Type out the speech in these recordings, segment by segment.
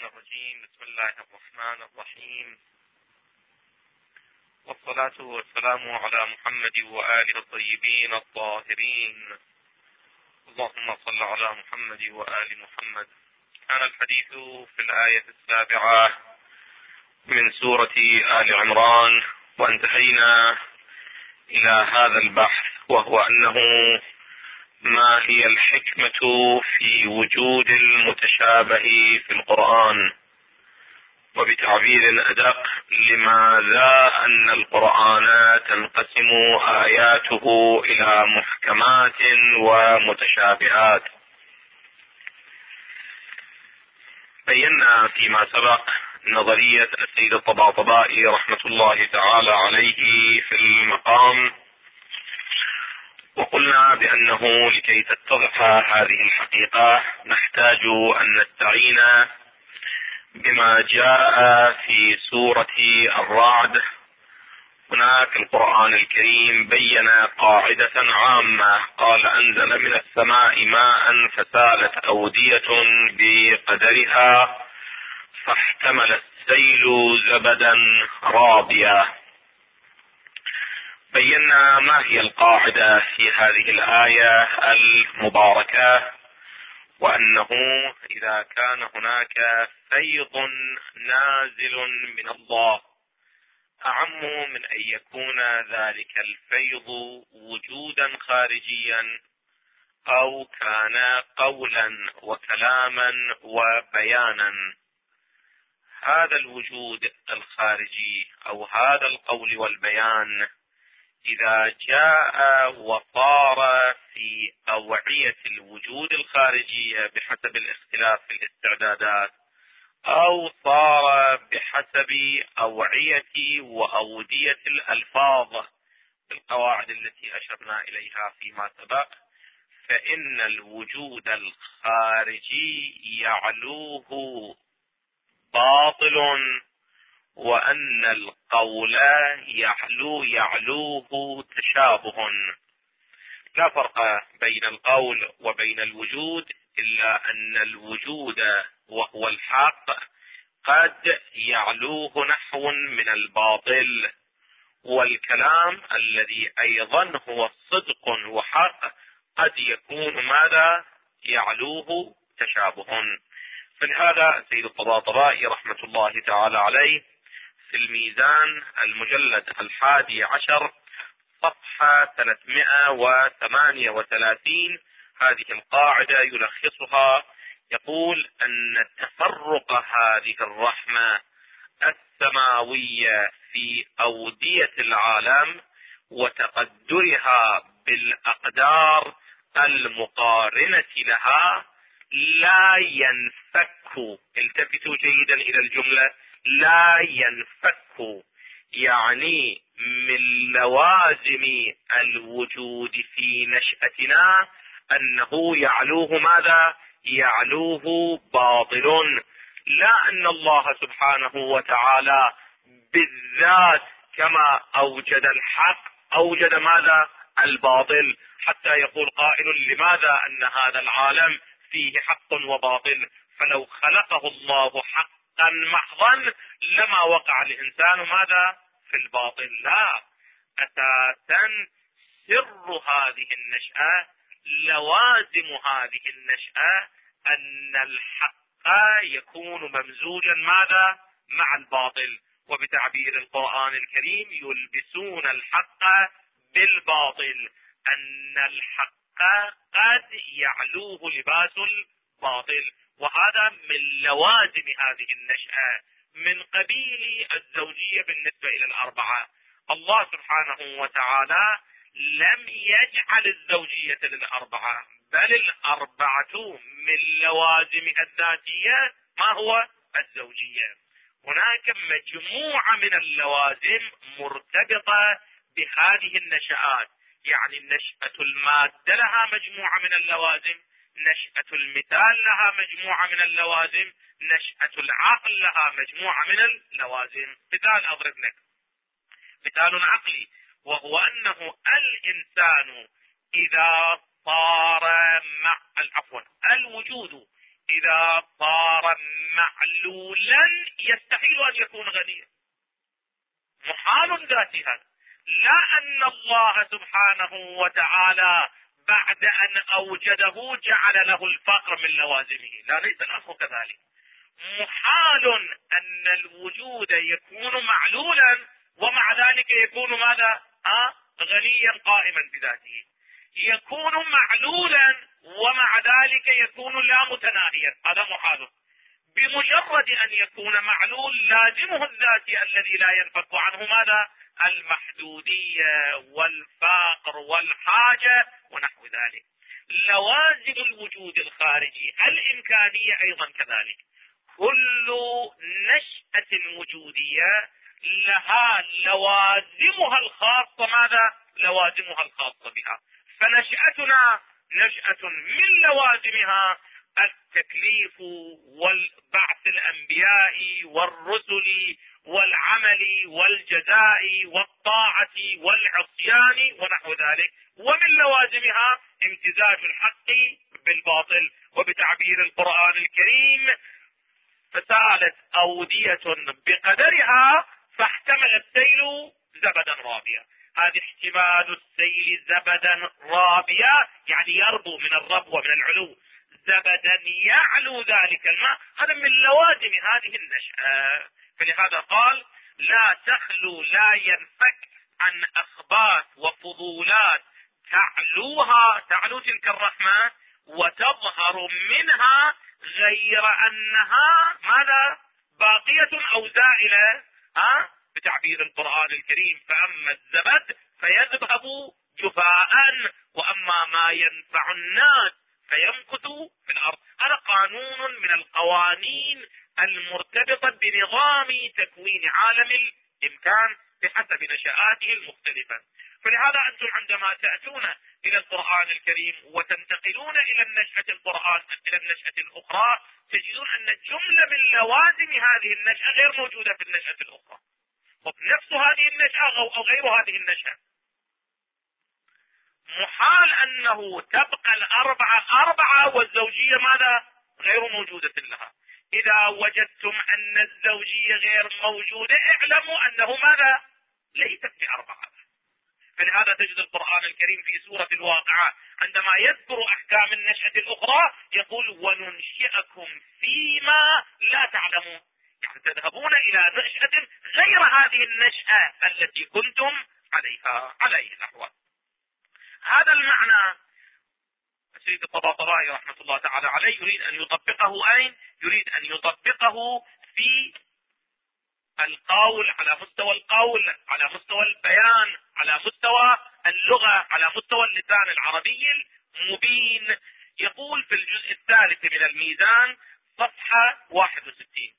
الشيطان الرجيم. بسم الله الرحمن الرحيم، والصلاة والسلام على محمد وآله الطيبين الطاهرين. اللهم صل على محمد وآل محمد. كان الحديث في الآية 7 من سورة آل عمران، وانتهينا إلى هذا البحث، وهو أنه ما هي الحكمة في وجود المتشابه في القرآن، وبتعبير أدق لماذا أن القرآن تنقسم آياته إلى محكمات ومتشابهات. بينا فيما سبق نظرية السيد الطباطبائي رحمة الله تعالى عليه في المقام، وقلنا بأنه لكي تتضح هذه الحقيقة نحتاج أن نستعين بما جاء في سورة الرعد. هناك القرآن الكريم بين قاعدة عامة، قال: أنزل من السماء ماء فسالت أودية بقدرها فاحتمل السيل زبدا رابيا. بينا ما هي القاعدة في هذه الآية المباركة، وأنه إذا كان هناك فيض نازل من الله، أعم من أن يكون ذلك الفيض وجودا خارجيا أو كان قولا وكلاما وبيانا، هذا الوجود الخارجي أو هذا القول والبيان إذا جاء وصار في أوعية الوجود الخارجية بحسب الاختلاف في الاستعدادات، أو صار بحسب أوعية وأودية الألفاظ بالقواعد التي أشرنا إليها فيما سبق، فإن الوجود الخارجي يعلوه باطل، وأن القول يعلوه تشابه. لا فرق بين القول وبين الوجود، إلا أن الوجود وهو الحق قد يعلوه نحو من الباطل، والكلام الذي أيضا هو صدق وحق قد يكون ماذا يعلوه تشابه. فلهذا السيد الطباطبائي رحمة الله تعالى عليه في الميزان المجلد 11 صفحة 338 هذه القاعدة يلخصها، يقول أن تفرق هذه الرحمة السماوية في أودية العالم وتقدرها بالأقدار المقارنة لها لا ينفك، التفتوا جيدا إلى الجملة، لا ينفك، يعني من لوازم الوجود في نشأتنا أنه يعلوه ماذا؟ يعلوه باطل. لا أن الله سبحانه وتعالى بالذات كما أوجد الحق أوجد ماذا؟ الباطل، حتى يقول قائل: لماذا أن هذا العالم فيه حق وباطل؟ فلو خلقه الله حقا محضا لما وقع الإنسان ماذا؟ في الباطل. لا، أساسا سر هذه النشأة، لوازم هذه النشأة، أن الحق يكون ممزوجا ماذا؟ مع الباطل. وبتعبير القرآن الكريم: يلبسون الحق بالباطل، أن الحق قد يعلوه لباس الباطل. وهذا من لوازم هذه النشأة من قبيل الزوجية بالنسبة إلى الأربعة. الله سبحانه وتعالى لم يجعل الزوجية للأربعة، بل الأربعة من لوازمها الذاتية ما هو؟ الزوجية. هناك مجموعة من اللوازم مرتبطة بهذه النشآت، يعني نشأة المادة لها مجموعة من اللوازم، نشأة المثال لها مجموعة من اللوازم، نشأة العقل لها مجموعة من اللوازم. مثال أضرب لك، مثال عقلي، وهو أنه الإنسان إذا صار الوجود إذا صار معلولا يستحيل أن يكون غنيا، محال ذاتي هذا. لا أن الله سبحانه وتعالى بعد أن أوجده جعل له الفقر من لوازمه، لا، ليس الأمر كذلك. محال أن الوجود يكون معلولا ومع ذلك يكون ماذا؟ غنيا قائما بذاته. يكون معلولا ومع ذلك يكون لا متناهيا، هذا محال. بمجرد أن يكون معلول لازمه الذاتي الذي لا ينفك عنه ماذا؟ المحدودية والفقر والحاجة ونحو ذلك. لوازم الوجود الخارجي الإمكانية أيضا كذلك. كل نشأة وجودية لها لوازمها الخاصة، ماذا؟ لوازمها الخاصة بها. فنشأتنا نشأة من لوازمها التكليف والبعث الأنبياء والرسل والعمل والجزاء والطاعة والعصيان ونحو ذلك، ومن لوازمها امتزاج الحق بالباطل. وبتعبير القرآن الكريم فسالت أودية بقدرها فاحتمل السيل زبدا رابيا. هذا احتمال السيل زبدا رابيا يعني يربو من الربو من العلو، زبدا يعلو ذلك الماء، هذا من لوازم هذه النشأة. فلهذا قال لا تخلو، لا ينفك عن أخباث وفضولات تعلو تلك الرحمة وتظهر منها، غير أنها ماذا؟ باقية أو زائلة. بتعبير القرآن الكريم فأما الزبد فيذهب جفاء وأما ما ينفع الناس فيمكث في الأرض. هذا قانون من القوانين المرتبطة بنظام تكوين عالم الإمكان بحسب نشآته المختلفة. فلهذا أنتم عندما تأتون إلى القرآن الكريم وتنتقلون إلى إلى النشأة الأخرى، تجدون أن جملة من لوازم هذه النشأة غير موجودة في النشأة الأخرى، وبنفس هذه النشأة أو غير هذه النشأة. محال أنه تبقى الأربعة والزوجية ماذا؟ غير موجودة لها. إذا وجدتم أن الزوجية غير موجودة اعلموا أنه ماذا؟ ليست بأربعة. فلهذا تجد القرآن الكريم في سورة الواقعة عندما يذكر أحكام النشأة الأخرى يقول وننشئكم فيما لا تعلمون، يعني تذهبون إلى نشأة غير هذه النشأة التي كنتم على أي الأحوال. هذا المعنى السيد الطباطبائي رحمة الله تعالى عليه يريد أن يطبقه أين؟ يريد أن يطبقه في القول، على مستوى القول، على مستوى البيان، على مستوى اللغة، على مستوى اللسان العربي المبين. يقول في الجزء الثالث من الميزان صفحة 61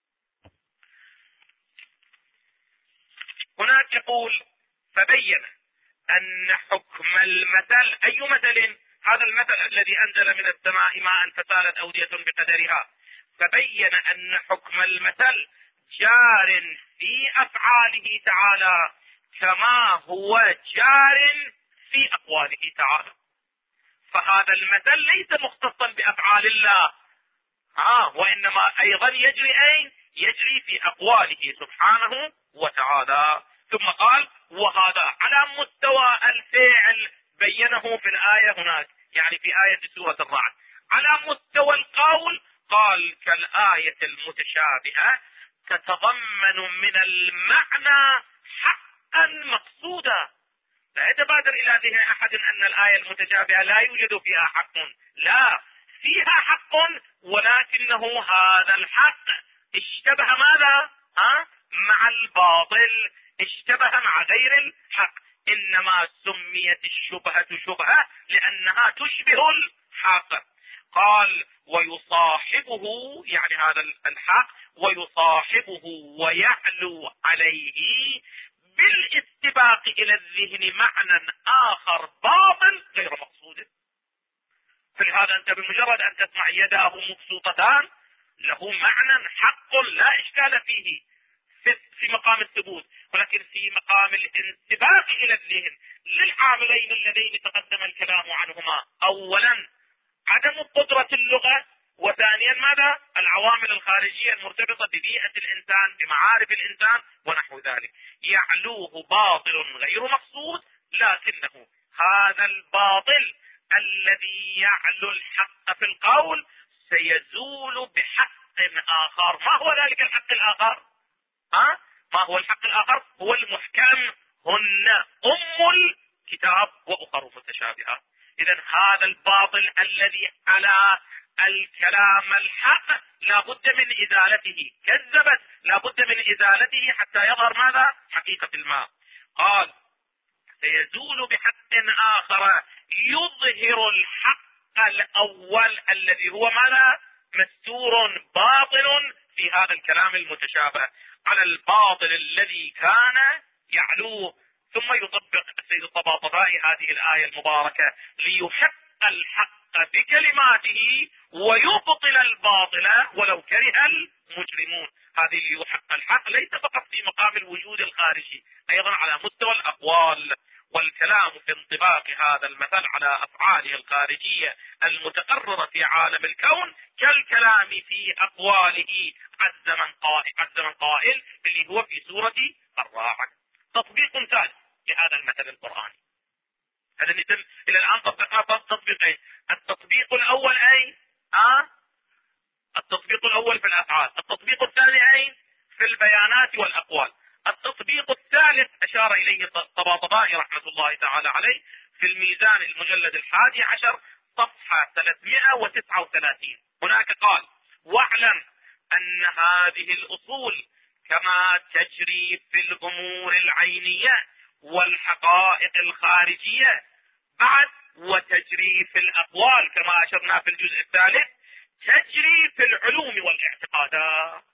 هناك يقول فبين أن حكم المثل، أي مثل؟ هذا المثل الذي أنزل من السماء ماء فسالت أودية بقدرها. فبين أن حكم المثل جار في أفعاله تعالى كما هو جار في أقواله تعالى. فهذا المثل ليس مختصا بأفعال الله، وإنما أيضا يجري أين؟ يجري في أقواله سبحانه وتعالى. ثم قال وهذا على مستوى الفعل بينه في الآية هناك، يعني في آية سورة الرعد. على مستوى القول قال كالآية المتشابهة تتضمن من المعنى حقا مقصودا. لا يتبادر إلى ذهن أحد أن الآية المتشابهة لا يوجد فيها حق، لا، فيها حق، ولكنه هذا الحق اشتبه ماذا؟ مع الباطل، اشتبه مع غير الحق. إنما سميت الشبهة شبهة لأنها تشبه الحق. قال ويصاحبه، يعني هذا الحق ويصاحبه ويعلو عليه بالاستباق إلى الذهن معنى آخر باطل غير مقصود. فلهذا أنت بمجرد أن تسمع يداه مبسوطتان له معنى حق لا إشكال فيه في مقام الثبوت، ولكن في مقام الانسباق إلى الذهن للعاملين اللذين تقدم الكلام عنهما. أولا عدم قدرة اللغة وثانيا ماذا؟ العوامل الخارجية المرتبطة ببيئة الإنسان، بمعارف الإنسان ونحو ذلك. يعلوه باطل غير مقصود، لكنه هذا الباطل الذي يعلو الحق في القول سيزول بحق آخر. ما هو ذلك الحق الآخر؟ ما هو الحق الآخر؟ هو المحكم، هن أم الكتاب وأخر متشابهات. إذا هذا الباطل الذي على الكلام الحق لا بد من إزالته، كذبت لا بد من إزالته حتى يظهر ماذا؟ حقيقة الماء. قال سيزول بحق آخر يظهر الحق الأول الذي هو ماذا؟ مستور باطل في هذا الكلام المتشابه على الباطل الذي كان يعلوه. ثم يطبق السيد الطباطبائي هذه الآية المباركة ليحق الحق بكلماته ويبطل الباطل ولو كره المجرمون. هذه ليحق الحق ليس فقط في مقام الوجود الخارجي، أيضا على مستوى الأقوال والكلام في انطباق هذا المثل على أفعاله الخارجية المتقررة في عالم الكون كالكلام في أقواله عز من قائل اللي هو في سورة الراعد. تطبيق ثالث لهذا المثل القرآني. هذا مثل إلى الآن طبقنا تطبيقين. التطبيق الأول أين؟ التطبيق الأول في الأفعال. التطبيق الثاني أين؟ في البيانات والأقوال. التطبيق الثالث أشار إليه الطباطبائي رحمة الله تعالى عليه في الميزان المجلد 11 صفحة 339. هناك قال: واعلم أن هذه الأصول كما تجري في الأمور العينية والحقائق الخارجية بعد وتجري في الأقوال كما أشرنا في الجزء الثالث، تجري في العلوم والاعتقادات.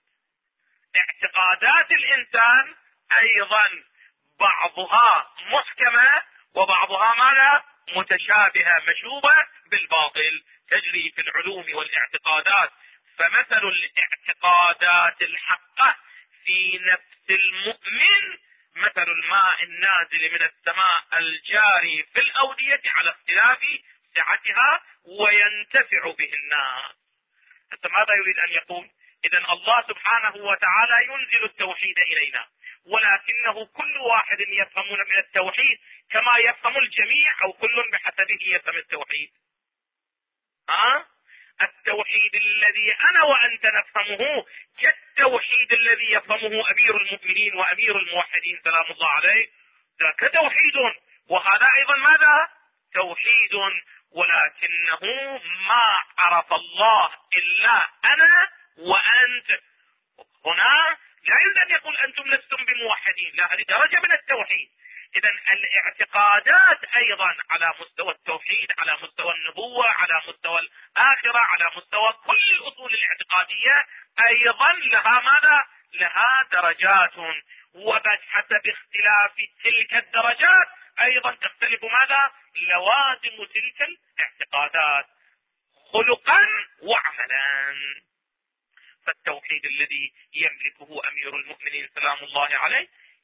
اعتقادات الإنسان أيضا بعضها محكمة وبعضها ماذا؟ متشابهة مشوبة بالباطل، تجري في العلوم والاعتقادات. فمثل الاعتقادات الحقة في نفس المؤمن مثل الماء النازل من السماء الجاري في الأودية على اختلاف سعتها وينتفع به الناس. ماذا يريد أن يقول؟ إذن الله سبحانه وتعالى ينزل التوحيد إلينا، ولكنه كل واحد يفهم من التوحيد كما يفهم الجميع أو كل بحسبه يفهم التوحيد. التوحيد الذي أنا وأنت نفهمه كالتوحيد الذي يفهمه أمير المؤمنين وأمير الموحدين سلام الله عليه، ذاك توحيد، وهذا أيضا ماذا؟ توحيد، ولكنه ما عرف الله إلا أنا وأنت. هنا لا يريد أن يقول أنتم لستم بموحدين، لا، هذه درجة من التوحيد. إذن الاعتقادات أيضا على مستوى التوحيد، على مستوى النبوة، على مستوى الآخرة، على مستوى كل الأصول الاعتقادية أيضا لها ماذا؟ لها درجات، وبحسب اختلاف تلك الدرجات أيضا تختلف ماذا؟ لوازم تلك الاعتقادات خلقا وعملا. فالتوحيد الذي يملكه أمير المؤمنين سلام الله عليه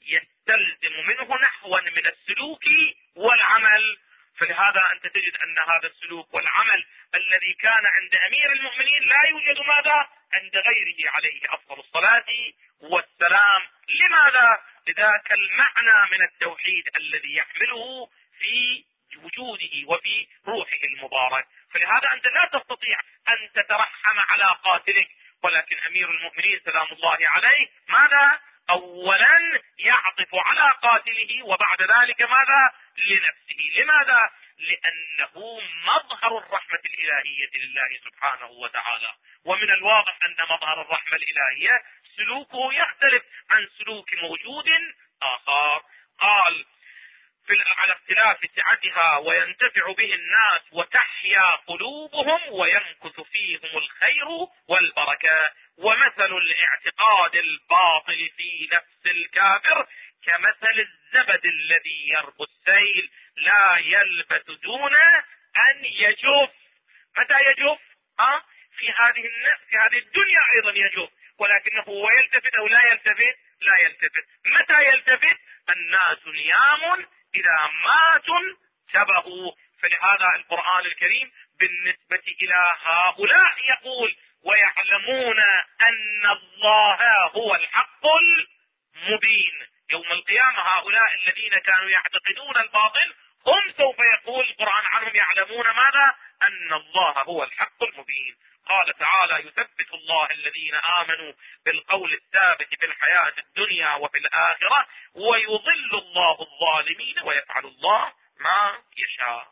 يستلزم منه نحوا من السلوك والعمل. فلهذا أنت تجد أن هذا السلوك والعمل الذي كان عند أمير المؤمنين لا يوجد ماذا؟ عند غيره عليه أفضل الصلاة والسلام. لماذا؟ لذاك المعنى من التوحيد الذي يحمله في وجوده وفي روحه المبارك. فلهذا أنت لا تستطيع أن تترحم على قاتلك، ولكن أمير المؤمنين سلام الله عليه ماذا؟ أولا يعطف على قاتله وبعد ذلك ماذا؟ لنفسه. لماذا؟ لأنه مظهر الرحمة الإلهية لله سبحانه وتعالى، ومن الواضح أن مظهر الرحمة الإلهية سلوكه يختلف عن سلوك موجود آخر. قال على اختلاف سعتها وينتفع به الناس وتحيا قلوبهم ويمكث فيهم الخير والبركة. ومثل الاعتقاد الباطل في نفس الكافر كمثل الزبد الذي يربو السيل لا يلبث دون أن يجف. متى يجف؟ في هذه الدنيا أيضا يجف، ولكنه هو يلتفت أو لا يلتفت؟ لا يلتفت. متى يلتفت؟ الناس نيام إذا ماتوا انتبهوا. فلهذا القرآن الكريم بالنسبة إلى هؤلاء يقول ويعلمون أن الله هو الحق المبين. يوم القيامة هؤلاء الذين كانوا يعتقدون الباطل هم سوف يقول القرآن عنهم يعلمون ماذا؟ أن الله هو الحق المبين. قال تعالى يثبت الله الذين آمنوا بالقول الثابت في الحياة الدنيا وفي الآخرة ويضل الله الظالمين ويفعل الله ما يشاء.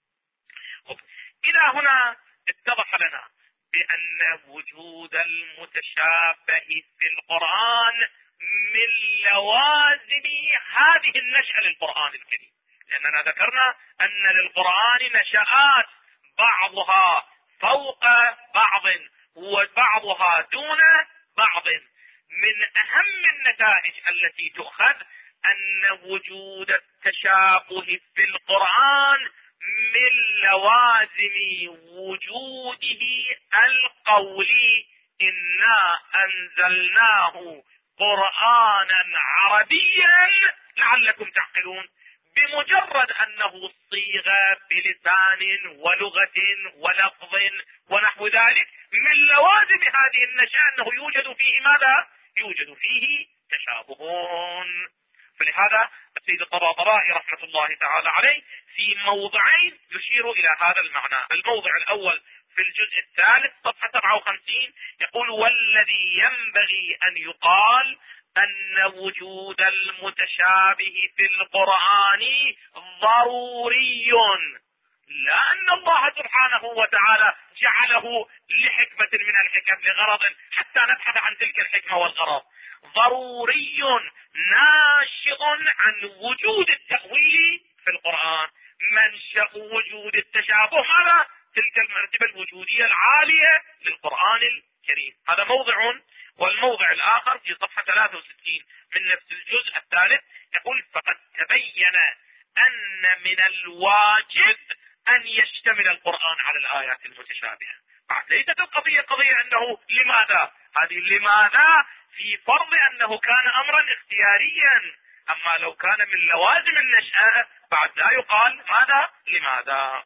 إلى هنا اتضح لنا بأن وجود المتشابه في القرآن من لوازم هذه النشأة للقرآن الكريم، لأننا ذكرنا أن للقرآن نشآت بعضها فوق بعض وبعضها دون بعض. من أهم النتائج التي تؤخذ أن وجود التشابه في القرآن من لوازم وجوده القولي إنا أنزلناه قرآنا عربيا لعلكم تعقلون. بمجرد أنه صيغ بلسان ولغة ولفظ ونحو ذلك من لوازم هذه النشأة أنه يوجد فيه ماذا؟ يوجد فيه تشابهون. فلهذا السيد الطباطبائي رحمة الله تعالى عليه في موضعين يشير إلى هذا المعنى. الموضع الأول في الجزء الثالث صفحة 57 يقول والذي ينبغي أن يقال أن وجود المتشابه في القرآن ضروري، لا أن الله سبحانه وتعالى جعله لحكمة من الحكم لغرض حتى نبحث عن تلك الحكمة والغرض. ضروري ناشئ عن وجود التأويل في القرآن. منشأ وجود التشابه ماذا؟ تلك المرتبة الوجودية العالية للقرآن الكريم. هذا موضع. والموضع الآخر في صفحة 63 من نفس الجزء الثالث يقول فقد تبين أن من الواجب أن يشتمل القرآن على الآيات المتشابهة. ليست القضية قضية أنه لماذا، هذه لماذا في فرض أنه كان أمرا اختياريا. أما لو كان من لوازم النشأة بعد لا يقال ماذا لماذا،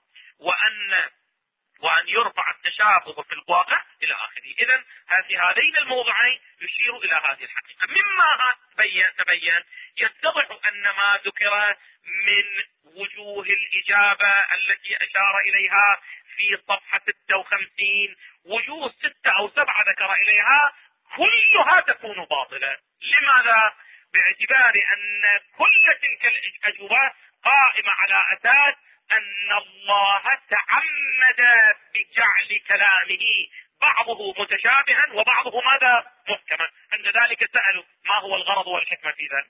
وأن يرفع التشابه في الواقع إلى آخره. إذن في هذين الموضعين يشير إلى هذه الحقيقة. مما تبين يتضح أن ما ذكر من وجوه الإجابة التي أشار إليها في صفحة 56 وجوه 6 أو 7 ذكر إليها كلها تكون باطلة. لماذا؟ باعتبار أن كل تلك الأجوبة قائمة على أساس أن الله تعمد بجعل كلامه بعضه متشابها وبعضه ماذا؟ محكما. عند ذلك سألوا ما هو الغرض والحكمة في ذلك؟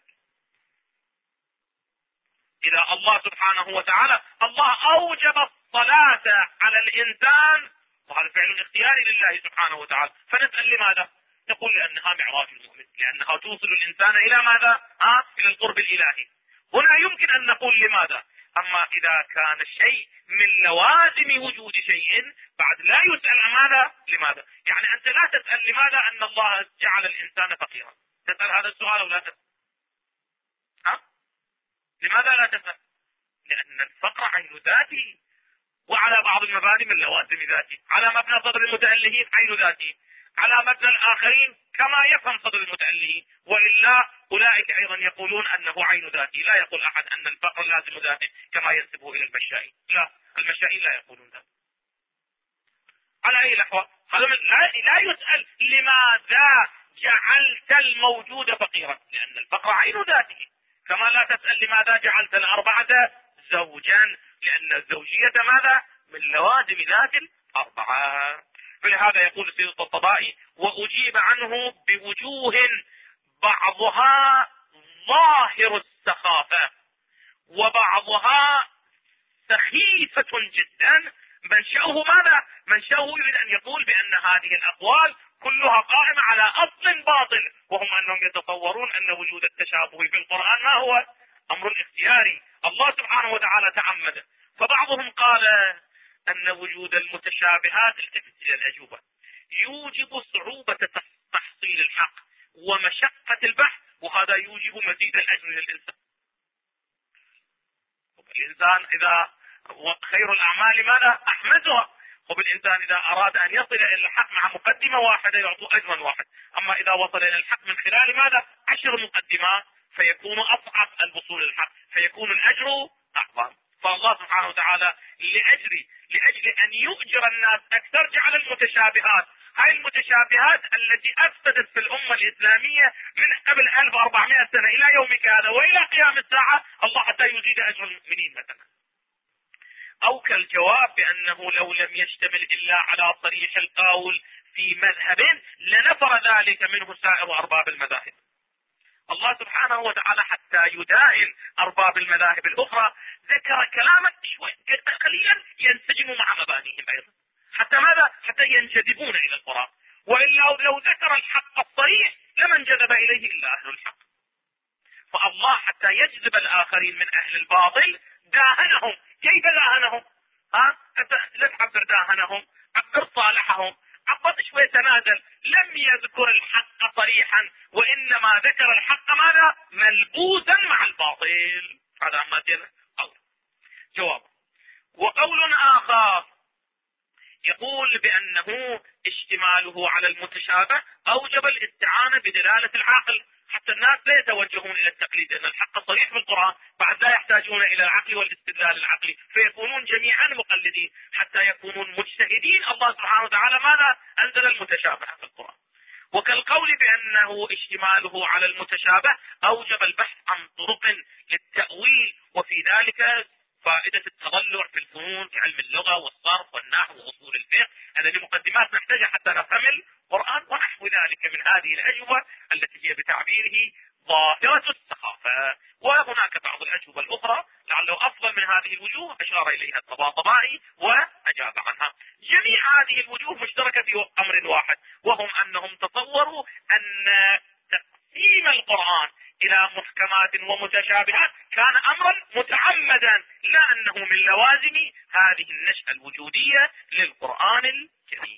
إذا الله سبحانه وتعالى الله أوجب الصلاة على الإنسان وهذا فعل اختياري لله سبحانه وتعالى، فنسأل لماذا؟ نقول لأنها معراج المؤمن، لأنها توصل الإنسان إلى ماذا؟ إلى القرب الإلهي. هنا يمكن أن نقول لماذا. أما إذا كان الشيء من لوازم وجود شيء بعد لا يسأل ماذا لماذا. يعني أنت لا تسأل لماذا أن الله جعل الإنسان فقيرا، تسأل هذا السؤال أو لا تسأل؟ لماذا لا تسأل؟ لأن الفقر عين ذاتي، وعلى بعض المباني من لوازم ذاتي، على مبنى صدر المتألهين عين ذاتي، على مبنى الآخرين كما يفهم صدر المتألهين، وإلا أولئك أيضا يقولون أنه عين ذاتي. لا يقول أحد أن الفقر لازم ذاتي كما ينسبه إلى المشائين، لا، المشائين لا يقولون ذلك. على أي الأحوال هذا لا يسأل لماذا جعلت الموجود فقيرا، لأن الفقر عين ذاته. كما لا تسأل لماذا جعلت الأربعة زوجا، لأن الزوجية ماذا؟ من لوازم ذات الأربعة. فلهذا يقول السيد الطباطبائي وأجيب عنه بوجوه بعضها ظاهر السخافة وبعضها سخيفة جدا. منشأه ماذا؟ منشأه يريد أن يقول بأن هذه الأقوال كلها قائمة على أصل باطل، وهم أنهم يتصورون أن وجود التشابه في القرآن ما هو؟ أمر اختياري، الله سبحانه وتعالى تعمد. فبعضهم قال أن وجود المتشابهات التفت إلى الأجوبة يوجب صعوبة تحصيل الحق ومشقة البحث، وهذا يوجب مزيد الأجر للإنسان. الإنسان إذا خير الأعمال ماذا؟ أحمدها، خب الإنسان إذا أراد أن يصل إلى الحق مع مقدمة واحدة يعطوه أجرا واحد، أما إذا وصل إلى الحق من خلال ماذا؟ 10 مقدمات فيكون أصعب الوصول إلى الحق، فيكون الأجر أعظم. فالله سبحانه وتعالى لأجل أن يؤجر الناس أكثر جعل المتشابهات. هاي المتشابهات التي أفسدت في الأمة الإسلامية من قبل 1400 سنة إلى يومك هذا وإلى قيام الساعة، الله حتى يزيد أجر المؤمنين مثلا. أو كالجواب بأنه لو لم يشتمل إلا على صريح القول في مذهب لنفر ذلك منه سائر أرباب المذاهب. الله سبحانه وتعالى حتى يدائن أرباب المذاهب الأخرى ذكر كلاما قليلا ينسجم مع مبانيهم أيضا، حتى ماذا؟ حتى ينجذبون إلى القرآن. وإلا لو ذكر الحق الصريح لما انجذب إليه إلا أهل الحق. فالله حتى يجذب الآخرين من أهل الباطل داهنهم. كيف داهنهم؟ أنت لا تعبر داهنهم، عبر صالحهم، عبر شوي تنازل. لم يذكر الحق صريحا وإنما ذكر الحق ماذا؟ ملبوسا مع الباطل. هذا ما قول. جواب. وقول آخر يقول بأنه اشتماله على المتشابه أوجب الاستعانة بدلالة العقل حتى الناس لا يتوجهون إلى التقليد، لأن الحق صريح في القرآن، بعد لا يحتاجون إلى العقل والاستدلال العقلي، فيكونون جميعا مقلدين حتى يكونون مجتهدين. الله سبحانه وتعالى ماذا؟ أنزل المتشابه في القرآن. وكالقول بأنه اشتماله على المتشابه أوجب البحث عن طرق للتأويل، وفي ذلك فائدة التضلع في الفنون كعلم اللغة والصرف والنحو وأصول الفقه. هذه مقدمات نحتاجها حتى نفهم القرآن ونحو ذلك من هذه الأجوبة التي هي بتعبيره ظاهرة السخافة. وهناك بعض الأجوبة الأخرى لعله أفضل من هذه الوجوه أشار إليها الطباطبائي وأجاب عنها. جميع هذه الوجوه مشتركة في أمر واحد، وهم أنهم تصوروا أن تقسيم القرآن إلى محكمات ومتشابهات كان أمرا متعمدا، لا أنه من لوازم هذه النشأة الوجودية للقرآن الكريم.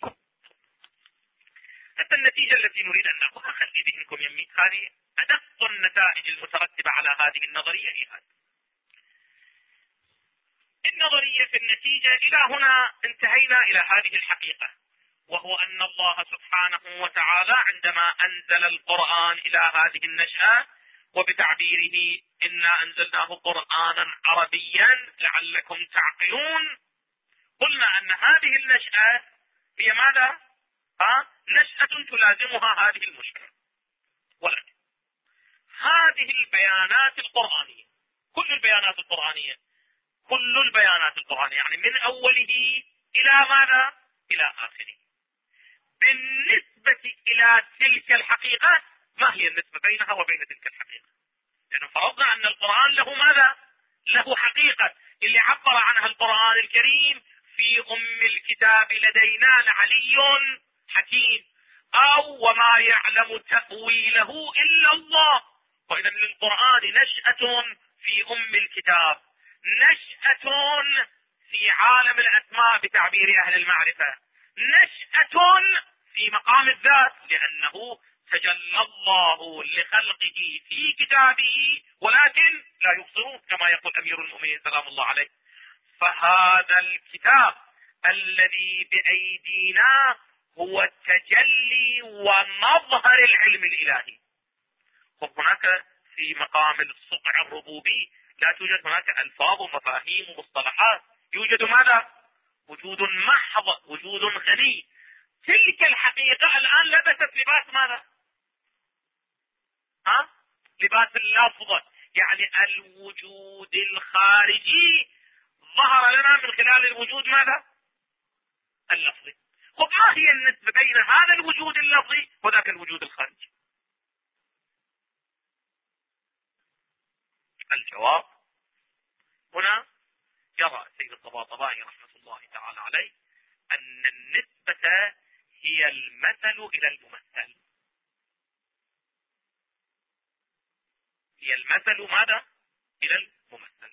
حتى النتيجة التي نريد أن نأخذها خلي ذهنكم يمي، هذه أدق النتائج المترتبة على هذه النظرية هي هذه النظرية. في النتيجة إلى هنا انتهينا إلى هذه الحقيقة، وهو أن الله سبحانه وتعالى عندما أنزل القرآن إلى هذه النشأة وبتعبيره إنا أنزلناه قرآنا عربيا لعلكم تعقلون، قلنا أن هذه النشأة هي ماذا؟ نشأة تلازمها هذه المشكلة. ولكن هذه البيانات القرآنية، كل البيانات القرآنية يعني من أوله إلى ماذا؟ إلى آخره، بالنسبة إلى تلك الحقيقة ما هي النسبة بينها وبين تلك الحقيقة؟ لأنه فرضنا أن القرآن له ماذا؟ له حقيقة اللي عبر عنها القرآن الكريم في أم الكتاب لدينا لعلي حكيم، أو وما يعلم تأويله إلا الله. وإذا للقرآن نشأة في أم الكتاب، نشأة في عالم الأسماء بتعبير أهل المعرفة، نشأة في مقام الذات لأنه تجلى الله لخلقه في كتابه ولكن لا يبصرون كما يقول أمير المؤمنين سلام الله عليه. فهذا الكتاب الذي بأيدينا هو التجلي ومظهر العلم الإلهي. وهناك في مقام الصقع الربوبي لا توجد هناك ألفاظ ومفاهيم ومصطلحات، يوجد ماذا؟ وجود محض، وجود غني. تلك الحقيقة الآن لبست لباس ماذا؟ لباس اللفظ، يعني الوجود الخارجي ظهر لنا من خلال الوجود ماذا؟ اللفظي. وما هي النسبة بين هذا الوجود اللفظي وذاك الوجود الخارجي؟ الجواب هنا يرى سيد الطباطبائي رحمة الله تعالى عليه أن النسبة هي المثل إلى الممثل. هي المثل ماذا؟ إلى الممثل.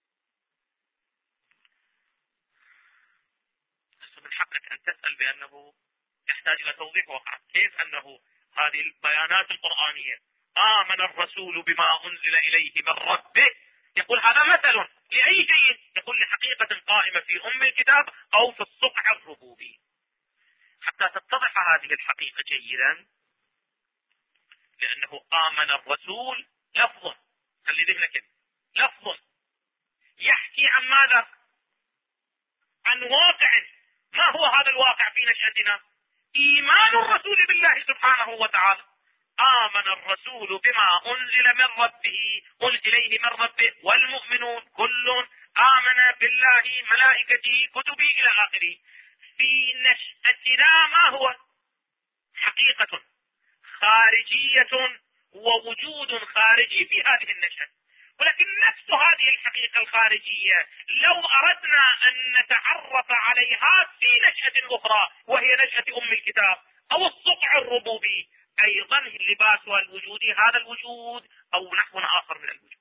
من حقك أن تسأل بأنه يحتاج إلى توضيح وقع. كيف أنه هذه البيانات القرآنية آمن الرسول بما أنزل إليه من ربه، يقول هذا مثل، لأي شيء؟ يقول لحقيقة قائمة في أم الكتاب أو في الصقع الربوبي. حتى تتضح هذه الحقيقة جيدا، لأنه آمن الرسول لفظ، خلي ذهنك، لفظ يحكي عن ماذا؟ عن واقع. ما هو هذا الواقع في نشأتنا؟ إيمان الرسول بالله سبحانه وتعالى. آمن الرسول بما أنزل من ربه، إليه من ربه، والمؤمنون كل آمن بالله ملائكته كتبه إلى آخره. في نشأتنا ما هو؟ حقيقة خارجية ووجود خارجي في هذه النشأة، ولكن نفس هذه الحقيقة الخارجية لو أردنا أن نتعرف عليها في نشأة أخرى وهي نشأة أم الكتاب أو الصقع الربوبي، أيضا لباسها الوجودي هذا الوجود أو نحو آخر من الوجود.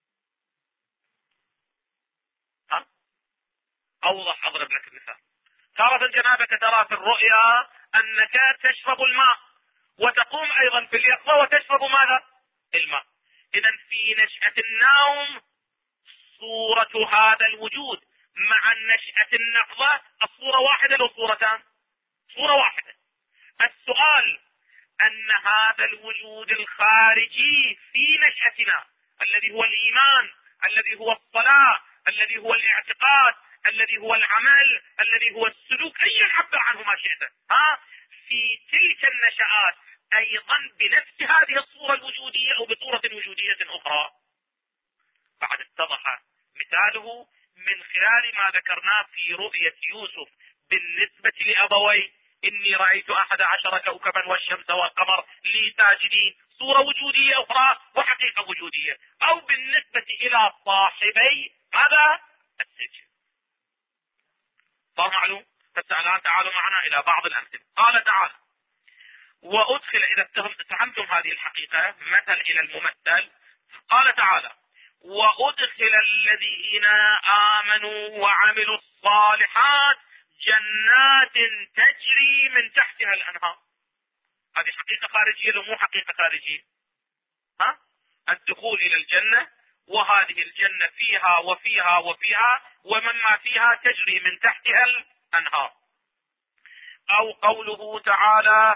أوضح، أضرب لك المثال. تارة جنابك ترى في الرؤيا أنك تشرب الماء، وتقوم أيضا في اليقظة وتشرب ماذا؟ الماء. إذا في نشأة النوم صورة هذا الوجود، مع نشأة النقضة الصورة واحدة لو صورتان؟ صورة واحدة. السؤال أن هذا الوجود الخارجي في نشأتنا الذي هو الإيمان، الذي هو الصلاة، الذي هو الاعتقاد، الذي هو العمل، الذي هو السلوك، أي عبر عنه ما شئت، في تلك النشآت أيضا بنفس هذه الصورة الوجودية أو بصورة وجودية أخرى. بعد اتضح مثاله من خلال ما ذكرناه في رؤية يوسف بالنسبة لأبويه، إني رأيت 11 كوكبا والشمس والقمر لي ساجدين، صورة وجودية أخرى وحقيقة وجودية. أو بالنسبة إلى صاحبي هذا السجن. صار معلوم؟ فالآن تعالوا معنا إلى بعض الأمثلة. قال تعالى: وأدخل، إذا اتهمتم هذه الحقيقة مثل إلى الممثل، قال تعالى: وأدخل الذين آمنوا وعملوا الصالحات جنات تجري من تحتها الأنهار. هذه حقيقة خارجية لو مو حقيقة خارجية؟ الدخول إلى الجنة، وهذه الجنة فيها وفيها وفيها ومما فيها تجري من تحتها الأنهار. أو قوله تعالى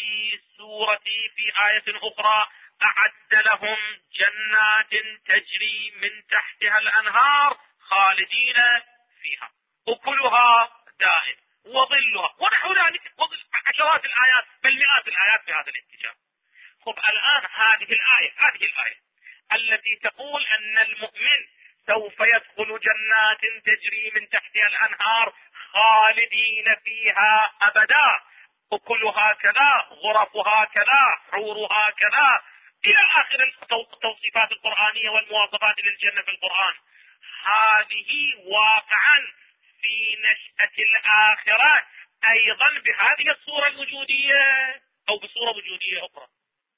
في آية أخرى: أعد لهم جنات تجري من تحتها الأنهار خالدين فيها أكلها دائم وظلها، ونحو ذلك، عشرات الآيات بل مئات الآيات في هذا الاتجاه. خب الآن هذه الآية التي تقول أن المؤمن سوف يدخل جنات تجري من تحتها الأنهار خالدين فيها أبدا، أكلها كذا، غرفها كذا، حورها كذا، إلى آخر التوصيفات القرآنية والمواصفات للجنة في القرآن. هذه واقعا في نشأة الآخرة أيضا بهذه الصورة الوجودية أو بصورة وجودية أخرى.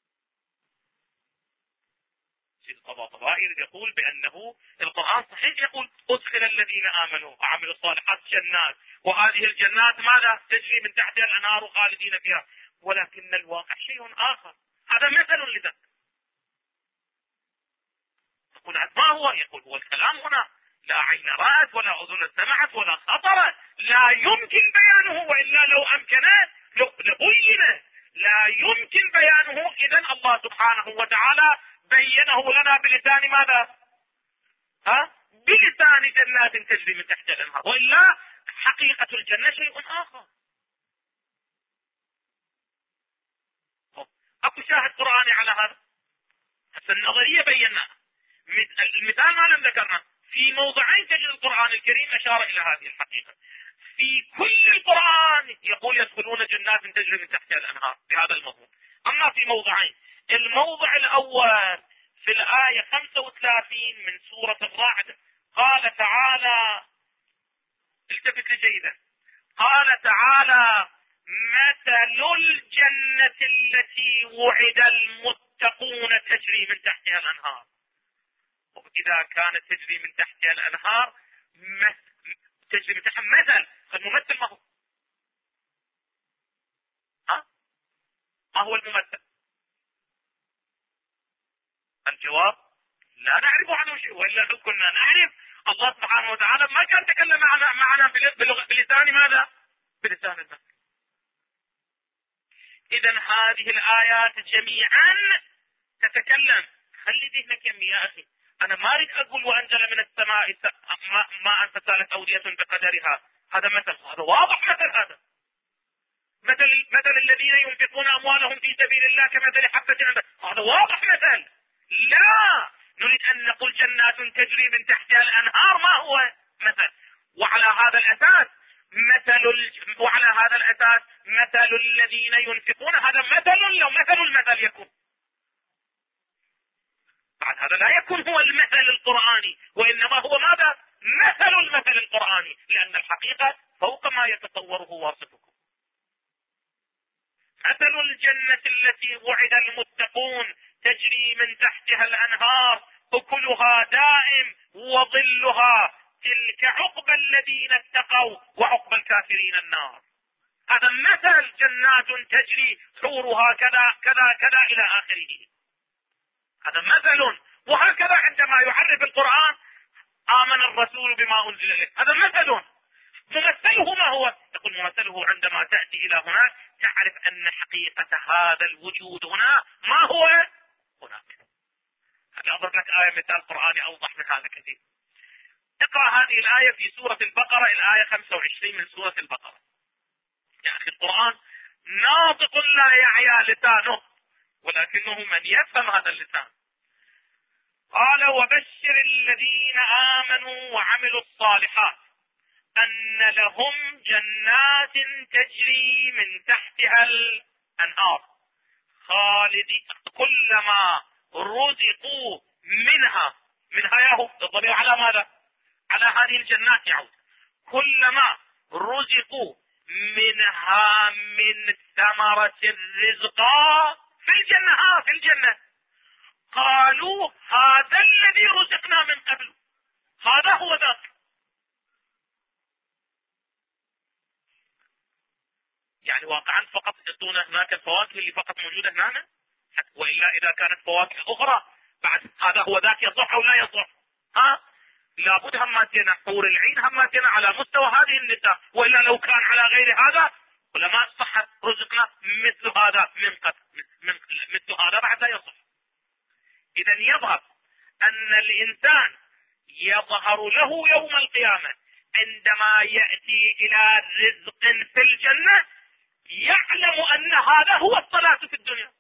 سيد الطباطبائي يقول بأنه القرآن صحيح يقول: أدخل الذين آمنوا وعملوا الصالحات جنات، وهذه الجنات ماذا؟ تجري من تحتها الأنهار خالدين فيها، ولكن الواقع شيء آخر. هذا مثل لذلك. يقول ما هو؟ يقول هو الكلام هنا لا عين رأت ولا أذن سمعت ولا خطر، لا يمكن بيانه، وإلا لو أمكنه لبين، لا يمكن بيانه. إذن الله سبحانه وتعالى بينه لنا بلسان ماذا؟ بلسان جنات تجري من تحت الأنهار، وإلا حقيقة الجنة شيء آخر. أكو شاهد قرآني على هذا. النظرية بينا، المثال ما لم ذكرنا، في موضعين تجد القرآن الكريم أشار إلى هذه الحقيقة. في كل القرآن يقول يدخلون جنات تجري من تحتها الأنهار بهذا المضمون. أما في موضعين: الموضع الأول في الآية 35 من سورة الرعد، قال تعالى، التفت جيدا، قال تعالى: مثل الجنة التي وعد المتقون تجري من تحتها الأنهار. وإذا كانت تجري من تحتها الأنهار تجري من تحتها مثل، الممثل ما هو؟ ما هو الممثل؟ الجواب: لا نعرف عنه شيء، وإلا لو كنا نعرف الله سبحانه وتعالى ما كان تكلم معنا بلسان ماذا؟ بلسان البشر. إذا هذه الآيات جميعا تتكلم. خلي ذهنك يا أخي، أنا ما أريد أقول وأنزل من السماء ماء فسالت أودية بقدرها، هذا مثل، هذا واضح مثل، هذا مثل الذين ينفقون أموالهم في سبيل الله كمثل حبة، هذا واضح مثل. لا، نريد أن نقول جنات تجري من تحتها الأنهار، ما هو مثل. وعلى هذا الأساس مثل الذين ينفقون، هذا مثل، لو مثل المثل يكون بعد هذا لا يكون هو المثل القرآني، وإنما هو ماذا؟ مثل المثل القرآني، لأن الحقيقة فوق ما يتصوره واصفكم. مثل الجنة التي وعد المتقون تجري من تحتها الأنهار أكلها دائم وظلها تلك عقبى الذين اتقوا وعقبى الكافرين النار. هذا مثل جنات تجري حورها كذا كذا كذا إلى آخره، هذا مثل. وهكذا عندما يعرف القرآن آمن الرسول بما أنزل إليه، هذا مثل. ممثله ما هو؟ يقول ممثله عندما تأتي إلى هناك تعرف أن حقيقة هذا الوجود هنا ما هو هناك. هذا أضرب لك آية مثال قرآني أوضح من هذا كثير. اقرأ هذه الآية في سورة البقرة، الآية 25 من سورة البقرة. يا أخي القرآن ناطق لا يعيا لسانه، ولكنه من يفهم هذا اللسان. قال وبشر الذين آمنوا وعملوا الصالحات أن لهم جنات تجري من تحتها الأنهار خالدين كلما رزقوا منها ياهو، الضمير على ماذا؟ على هذه الجنات يعود. كلما رزقوا منها من ثمرة رزقا في الجنة قالوا هذا الذي رزقنا من قبل، هذا هو ذاك. يعني واقعا فقط يعطونا هناك الفواكه اللي فقط موجودة هنا، وإلا إذا كانت فواكه أخرى بعد هذا هو ذاك يصح أو لا يصح؟ لابد هماتنا حور العين هماتنا على مستوى هذه النساء، وإلا لو كان على غير هذا ولما صحت رزقنا مثل هذا مثل هذا بعد لا يصح. إذا يظهر أن الإنسان يظهر له يوم القيامة عندما يأتي إلى رزق في الجنة يعلم أن هذا هو الصلاة في الدنيا،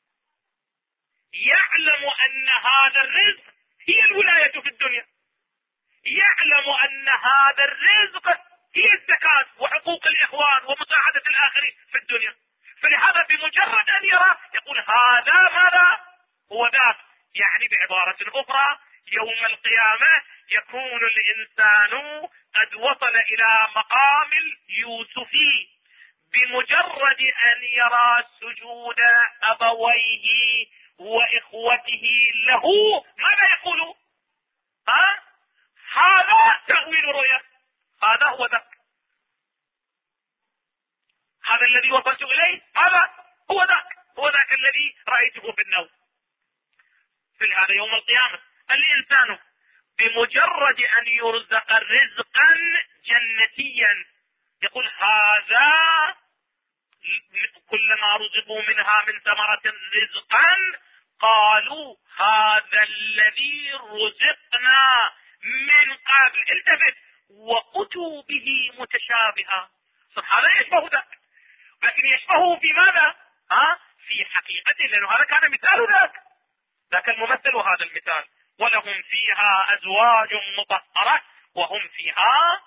يعلم أن هذا الرزق هي الولاية في الدنيا، يعلم أن هذا الرزق هي الزكاة وحقوق الإخوان ومساعدة الآخرين في الدنيا. فلهذا بمجرد أن يرى يقول هذا ماذا هو ذاك. يعني بعبارة أخرى يوم القيامة يكون الإنسان قد وصل إلى مقام اليوسفي بمجرد أن يرى سجود أبويه وإخوته له، ماذا يقول؟ هذا تأويل رؤيا، هذا هو ذاك، هذا الذي وصلت إليه، هذا هو ذاك الذي رأيته في النوم. في هذا يوم القيامة الإنسان بمجرد أن يرزق رزقا جنتيا يقول هذا كلما رزقوا منها من ثمرة رزقا قالوا هذا الذي رزقنا من قبل. التفت وأتوا به متشابها، هذا يشبه ذاك، لكن يشبهه في ماذا؟ في حقيقته، لأنه هذا كان مثال ذاك الممثل وهذا المثال. ولهم فيها أزواج مطهرة وهم فيها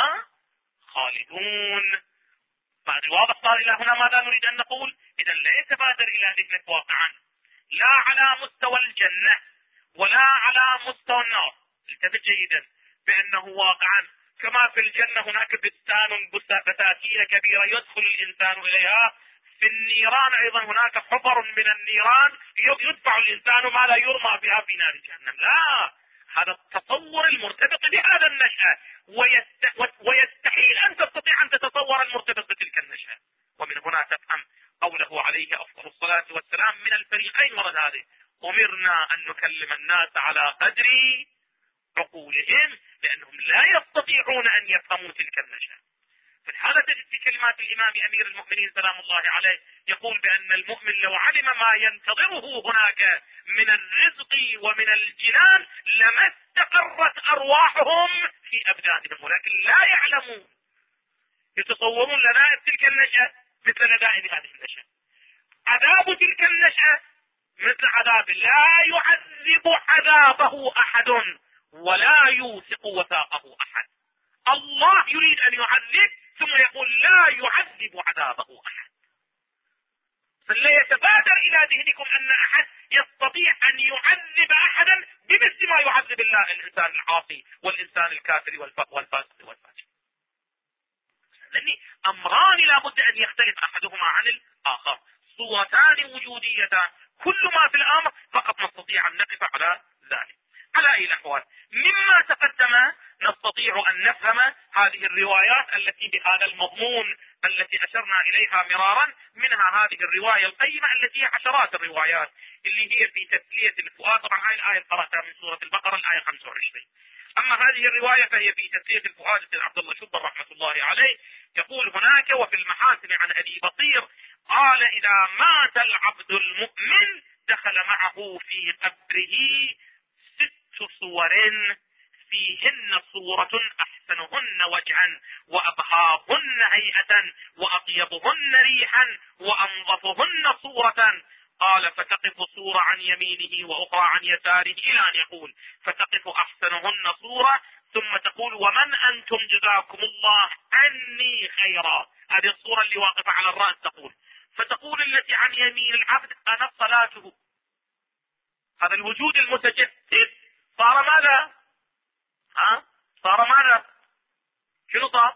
خالدون. بعد واضح صار إلى هنا ماذا نريد أن نقول؟ إذا لا يتبادر إلى ذهنك واقعا لا على مستوى الجنة ولا على مستوى النار. التفت جيدا بأنه واقعا كما في الجنة هناك بساتين كبيرة يدخل الإنسان إليها، في النيران أيضا هناك حفر من النيران يدفع الإنسان ما لا يرمى بها في نار جهنم. لا، هذا التصور المرتبط بهذا النشأة، ويستحيل أن تستطيع أن تتصور المرتبط بتلك النشأة. ومن هنا تفهم قوله عليه أفضل الصلاة والسلام من الفريقين ورد هذه: أمرنا أن نكلم الناس على قدر عقولهم لأنهم لا يستطيعون أن يفهموا تلك النشأة. فلهذا تجد في كلمات الإمام أمير المؤمنين سلام الله عليه يقول بأن المؤمن لو علم ما ينتظره هناك من الرزق ومن الجنان لما استقرت أرواحهم في أبدانهم، ولكن لا يعلمون، يتصورون لذائذ تلك النشأة مثل لذائذ هذه النشأة. عذاب تلك النشأة مثل عذاب لا يعذب عذابه أحد ولا يوثق وثاقه أحد. الله يريد أن يعذب ثم يقول لا يعذب عذابه أحد. فلا يتبادر إلى ذهنكم أن أحد يستطيع أن يعذب أحدا بمثل ما يعذب الله الإنسان العاصي والإنسان الكافر والفاسق والفاجر. لأن أمران لا بد أن يختلف أحدهما عن الآخر، صورتان وجوديتان، كل ما في الأمر فقط نستطيع أن نقف على ذلك. على أي الأحوال مما تقدم نستطيع أن نفهم هذه الروايات التي بهذا المضمون التي أشرنا إليها مرارا، منها هذه الرواية القيمة التي هي عشرات الروايات اللي هي في تسلية الفؤاد. طبعا هذه الآية قرأتها من سورة البقرة الآية 25. أما هذه الرواية فهي في تسلية الفؤاد سيد عبد الله شبر رحمة الله عليه يقول هناك وفي المحاسن عن أبي بصير قال إذا مات العبد المؤمن دخل معه في قبره 6 صور فيهن صورة أحسنهن وجها وأبهاهن هيئة وأطيبهن ريحا وأنظفهن صورة. قال فتقف صورة عن يمينه وأخرى عن يساره إلى أن يقول فتقف أحسنهن صورة ثم تقول ومن أنتم جزاكم الله عني خيرا. هذه الصورة اللي واقفة على الرأس تقول. فتقول التي عن يمين العبد أنا صلاته. هذا الوجود المتجسد صار ماذا؟ صار ماذا؟ شنو صار؟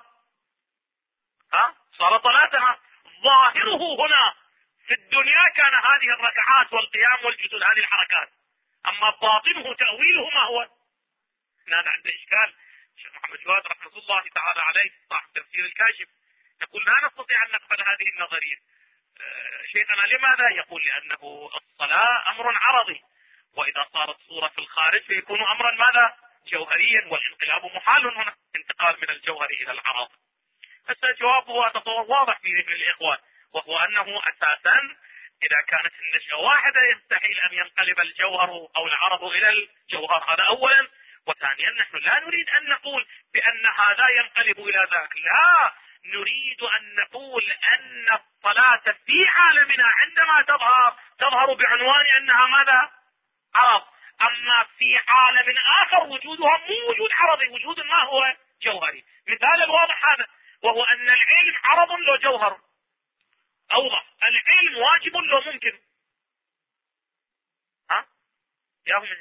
صار صلاتها. ظاهره هنا في الدنيا كان هذه الركعات والقيام والجلوس هذه الحركات، أما باطنه تأويله ما هو؟ هنا عند إشكال. الشيخ محمد جواد رحمة الله تعالى عليه صاحب تفسير الكاشف يقول لا نستطيع أن نقبل هذه النظرية. شيخنا لماذا؟ يقول لأنه الصلاة أمر عرضي، وإذا صارت صورة في الخارج فيكون أمرا ماذا؟ جوهريا، والانقلاب محال هنا، انتقال من الجوهر إلى العرض. بس جوابه أتصور واضح في ذهن الإخوان، وهو أنه أساسا إذا كانت النشأة واحدة يستحيل أن ينقلب الجوهر أو العرض إلى الجوهر، هذا أولا. وثانيا نحن لا نريد أن نقول بأن هذا ينقلب إلى ذاك، لا، نريد أن نقول أن الصلاة في عالمنا عندما تظهر بعنوان أنها ماذا؟ عرض. أما في عالم آخر وجودها مو وجود عرضي، وجود ما هو جوهري. مثال الواضح هذا، وهو أن العلم عرض لو جوهر. أوضح، العلم واجب لو ممكن. يا هم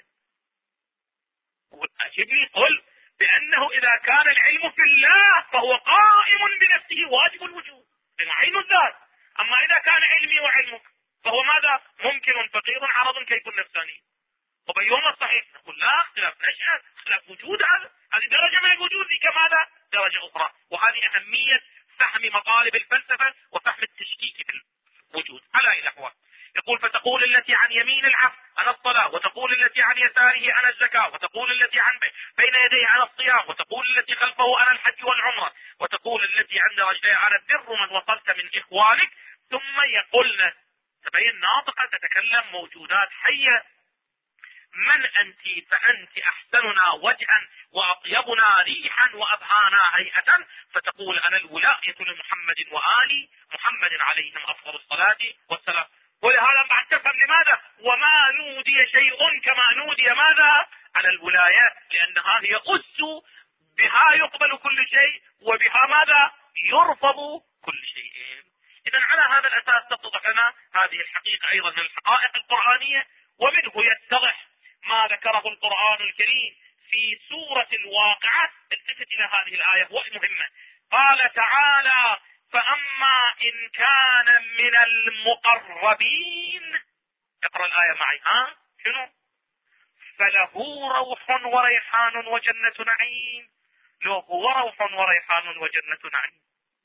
أجبني قل بأنه إذا كان العلم في الله فهو قائم بنفسه واجب الوجود عين الذات. أما إذا كان علمي وعلمك فهو ماذا؟ ممكن فقير عرض كيف النفساني. وبيوم الصحيح نقول لا، اختلاف نشأة، اختلاف وجود، هذه درجة من الوجود كماذا؟ درجة أخرى. وهذه أهمية فهم مطالب الفلسفة وفهم التشكيك في الوجود. على الأحوال يقول فتقول التي عن يمين العبد أنا الصلاة، وتقول التي عن يساره أنا الزكاة، وتقول التي عن بين يديه أنا الصيام، وتقول التي خلفه أنا الحج والعمرة، وتقول التي عند رجليه أنا البر من وصلت من إخوانك. ثم يقولن تبين ناطقة تتكلم موجودات حية. من أنت؟ فأنت أحسننا وجها وأطيبنا ريحا وأبهانا هيئة. فتقول أنا الولاية لمحمد وآل محمد عليهم أفضل الصلاة والسلام. ولهذا بعد تفهم لماذا وما نودي شيء كما نودي ماذا؟ على الولاية، لأنها هي أس بها يقبل كل شيء وبها ماذا؟ يرفض كل شيء. إذا على هذا الأساس تتضح لنا هذه الحقيقة أيضا من الحقائق القرآنية، ومنه يتضح ما ذكره القرآن الكريم في سورة الواقعة. التفت إلى هذه الآية مهمة. قال تعالى فأما إن كان من المقربين، اقرأ الآية معي. شنو؟ فله روح وريحان وجنة نعيم. له هو روح وريحان وجنة نعيم.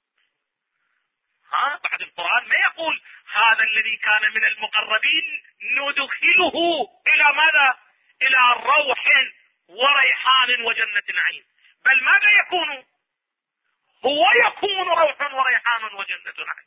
بعد القرآن ما يقول هذا الذي كان من المقربين ندخله إلى ماذا؟ إلى روح وريحان وجنة نعيم، بل ماذا يكون؟ هو يكون روح وريحان وجنة نعيم.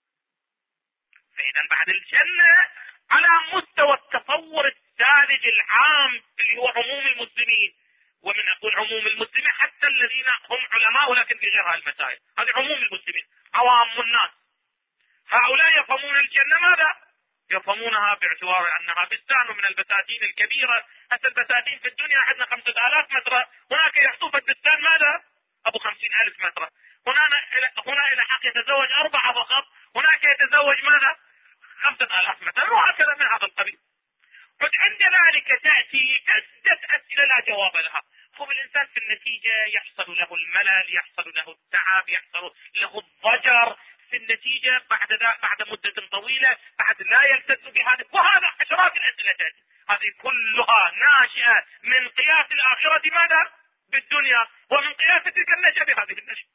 فإذا بعد الجنة على مستوى التصور الساذج العام اللي هو عموم المسلمين، ومن أقول عموم المسلمين حتى الذين هم علماء ولكن في غير هالمسائل، هذه عموم المسلمين عوام الناس، هؤلاء يفهمون الجنة ماذا؟ يفهمونها باعتبار أنها بستان من البساتين الكبيرة. حتى البساتين في الدنيا عندنا 5000 متر، هناك يحصل البستان ماذا؟ أبو 50,000 متر. هنا إلى حق يتزوج 4 فقط، هناك يتزوج ماذا؟ 5000 متر، وهكذا من هذا القبيل. عند ذلك تأتي عدة أسئلة لا جواب لها. هو الإنسان في النتيجة يحصل له الملل، يحصل له التعب، يحصل له الضجر في النتيجة بعد مدة طويلة، بعد لا يلتز بهذا، وهذا عشرات الأسئلة تأتي. هذه كلها ناشئة من قياس الآخرة ماذا؟ بالدنيا، ومن قياس تلك النشأة بهذه النشأة.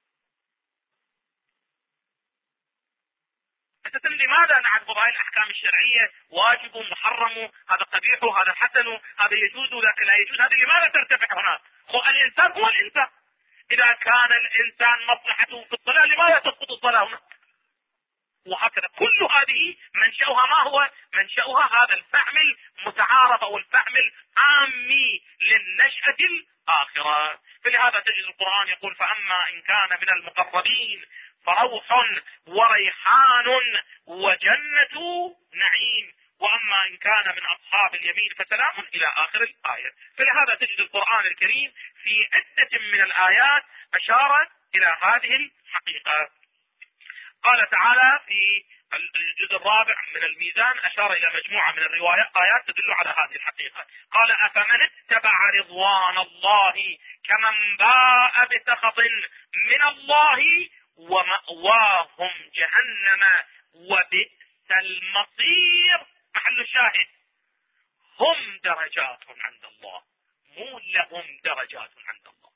لماذا نعرف هذه الأحكام الشرعية؟ واجب، محرم، هذا قبيح، هذا حسن، هذا يجوز، ذاك لا يجوز. هذه لماذا ترتفع هناك؟ الإنسان هو الإنسان. إذا كان الإنسان مصلحته في الصلاة لماذا تسقط الصلاة هنا؟ وهكذا كل هذه منشأها ما هو؟ منشأها هذا الفهم المتعارف أو الفهم العامي للنشأة الآخرة. فلهذا تجد القرآن يقول: فأما إن كان من المقربين فروح وريحان وجنة نعيم، وأما إن كان من أصحاب اليمين فسلام، إلى آخر الآية. فلهذا تجد القرآن الكريم في عدة من الآيات أشار إلى هذه الحقيقة. قال تعالى في الجزء الرابع من الميزان، أشار إلى مجموعة من الروايات آيات تدل على هذه الحقيقة. قال: أفمن اتبع رضوان الله كمن باء بسخط من الله ومأواهم جهنم وبئس المصير. محل الشاهد: هم درجات عند الله، مو لهم درجات عند الله.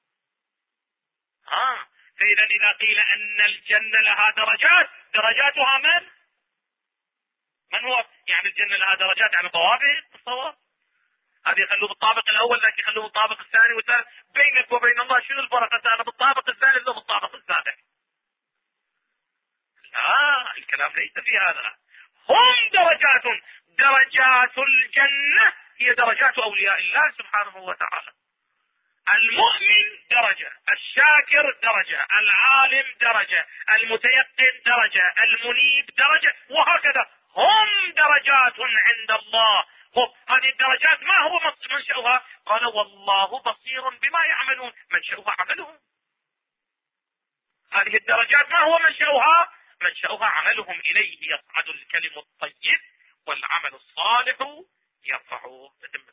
فإذا إذا قيل أن الجنة لها درجات، درجاتها من هو؟ يعني الجنة لها درجات على طوابق الصواب، هذه يخلوه بالطابق الأول، ذاك يخلوه بالطابق الثاني والثالث. بينك وبين الله شنو الفرق؟ أنا بالطابق الثالث ولا بالطابق السابع؟ لا، الكلام ليس في هذا. هم درجات الجنة هي درجات أولياء الله سبحانه وتعالى. المؤمن درجة، الشاكر درجة، العالم درجة، المتيقن درجة، المنيب درجة، وهكذا. هم درجات عند الله. هذه الدرجات ما هو منشأها؟ قال: والله بصير بما يعملون. منشأها عملهم. هذه الدرجات ما هو منشأها؟ منشأها عملهم. إليه يصعد الكلم الطيب والعمل الصالح يرفعه.